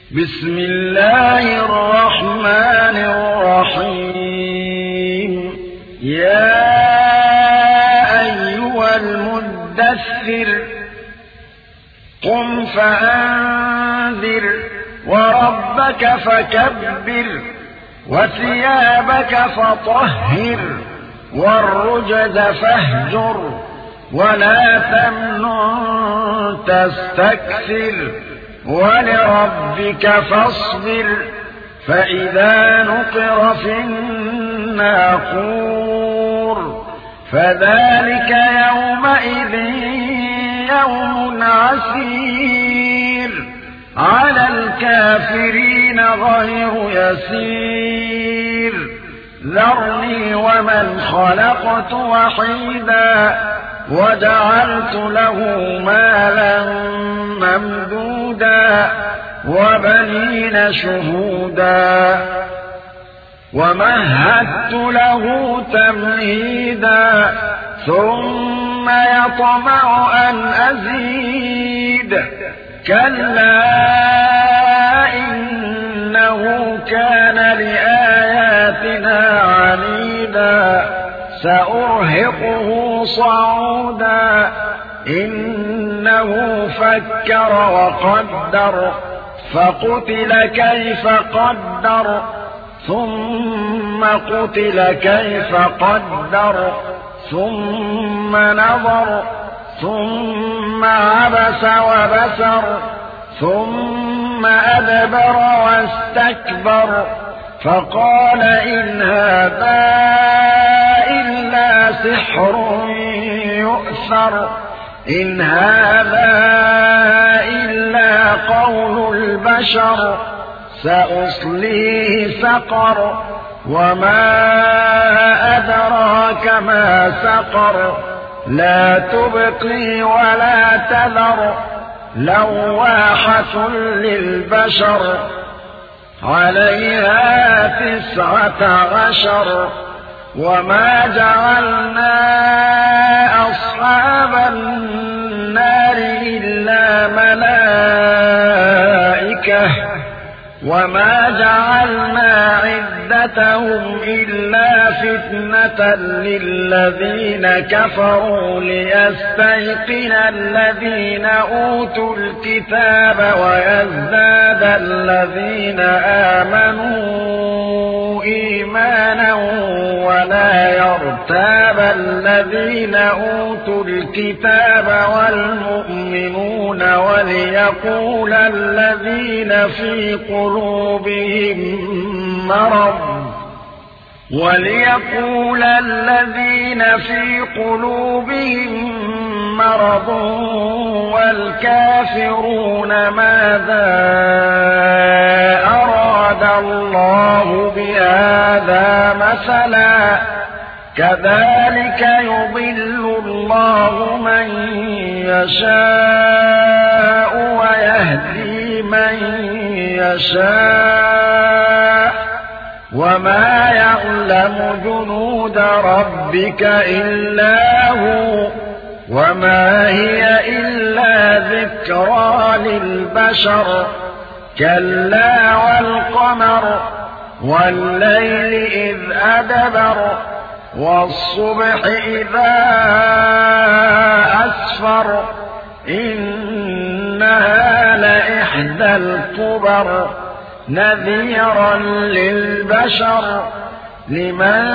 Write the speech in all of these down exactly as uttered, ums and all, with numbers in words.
بسم الله الرحمن الرحيم. يا أيها المدثر قم فأنذر وربك فكبر وثيابك فطهر والرجز فاهجر ولا تمنن تستكثر ولربك فاصبر فإذا نقر في الناقور فذلك يومئذ يوم عسير على الكافرين غير يسير. ذرني ومن خلقت وحيدا وجعلت له مالا ممدودا وبنين شهودا ومهدت له تمهيدا ثم يطمع أن أزيد كلا إنه كان لآياتنا عنيدا سأرهقه صعودا إنه فكر وقدر فقتل كيف قدر ثم قتل كيف قدر ثم نظر ثم عبس وبسر ثم أدبر واستكبر فقال إن هذا إلا سحر يؤثر إن هذا إلا قول البشر سأصليه سقر وما أدراك ما سقر لا تبقي ولا تذر لواحة للبشر عليها تسعة عشر وما جعلنا أصحاب النار إلا ملائكة وما جعلنا عدتهم إلا فتنة للذين كفروا ليستيقن الذين أوتوا الكتاب ويزداد الذين آمنوا إيمانا ولا يرتاب الذين أوتوا الكتاب والمؤمنون وليقول الذين في قلوبهم مرض وليقول الذين في قلوبهم مرض والكافرون ماذا أراد الله بهذا مثلا كذلك يضل الله من يشاء ويهدي من يشاء وما يعلم جنود ربك إلا هو وما هي إلا ذكرى للبشر كلا والقمر والليل إذ أدبر والصبح إذا أسفر إنها لإحدى الكبر نذيرا للبشر لمن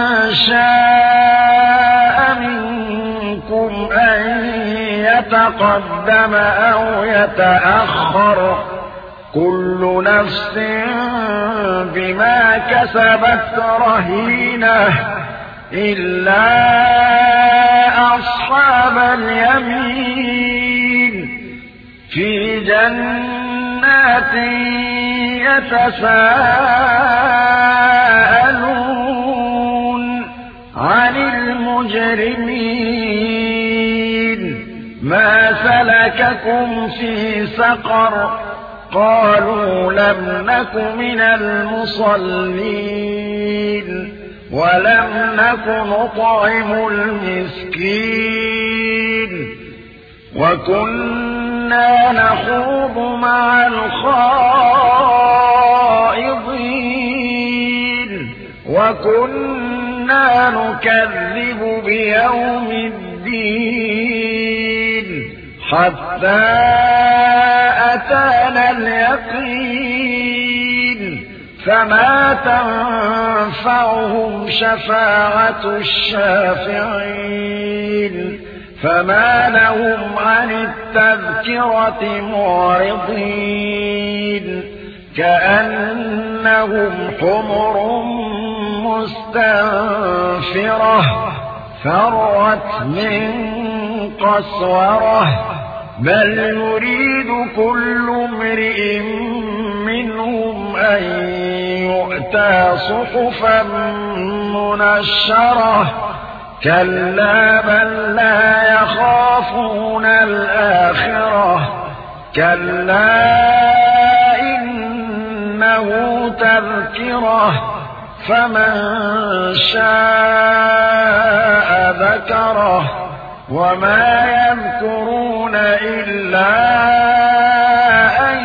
شاء منكم أن يتقدم أو يتأخر كل نفس بما كسبت رهينة إلا أصحاب اليمين في جنات يتساءلون عن المجرمين ما سلككم في سقر قالوا لم نك من المصلين ولم نك نطعم المسكين وكنا نخوض مع الخائضين وكنا نكذب بيوم الدين حتى أتانا اليقين فما تنفعهم شفاعة الشافعين فما لهم عن التذكرة معرضين كأنهم حمر مستنفرة فرت من قسورة بل يريد كل امرئ منهم أن يؤتى صحفا منشرة كلا بل لا يخافون الآخرة كلا إنه تذكرة فمن شاء ذكره وما يذكرون إلا أن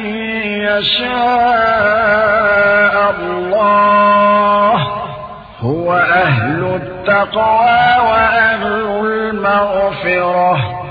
يشاء الله هو أهل التقوى وأهل المغفرة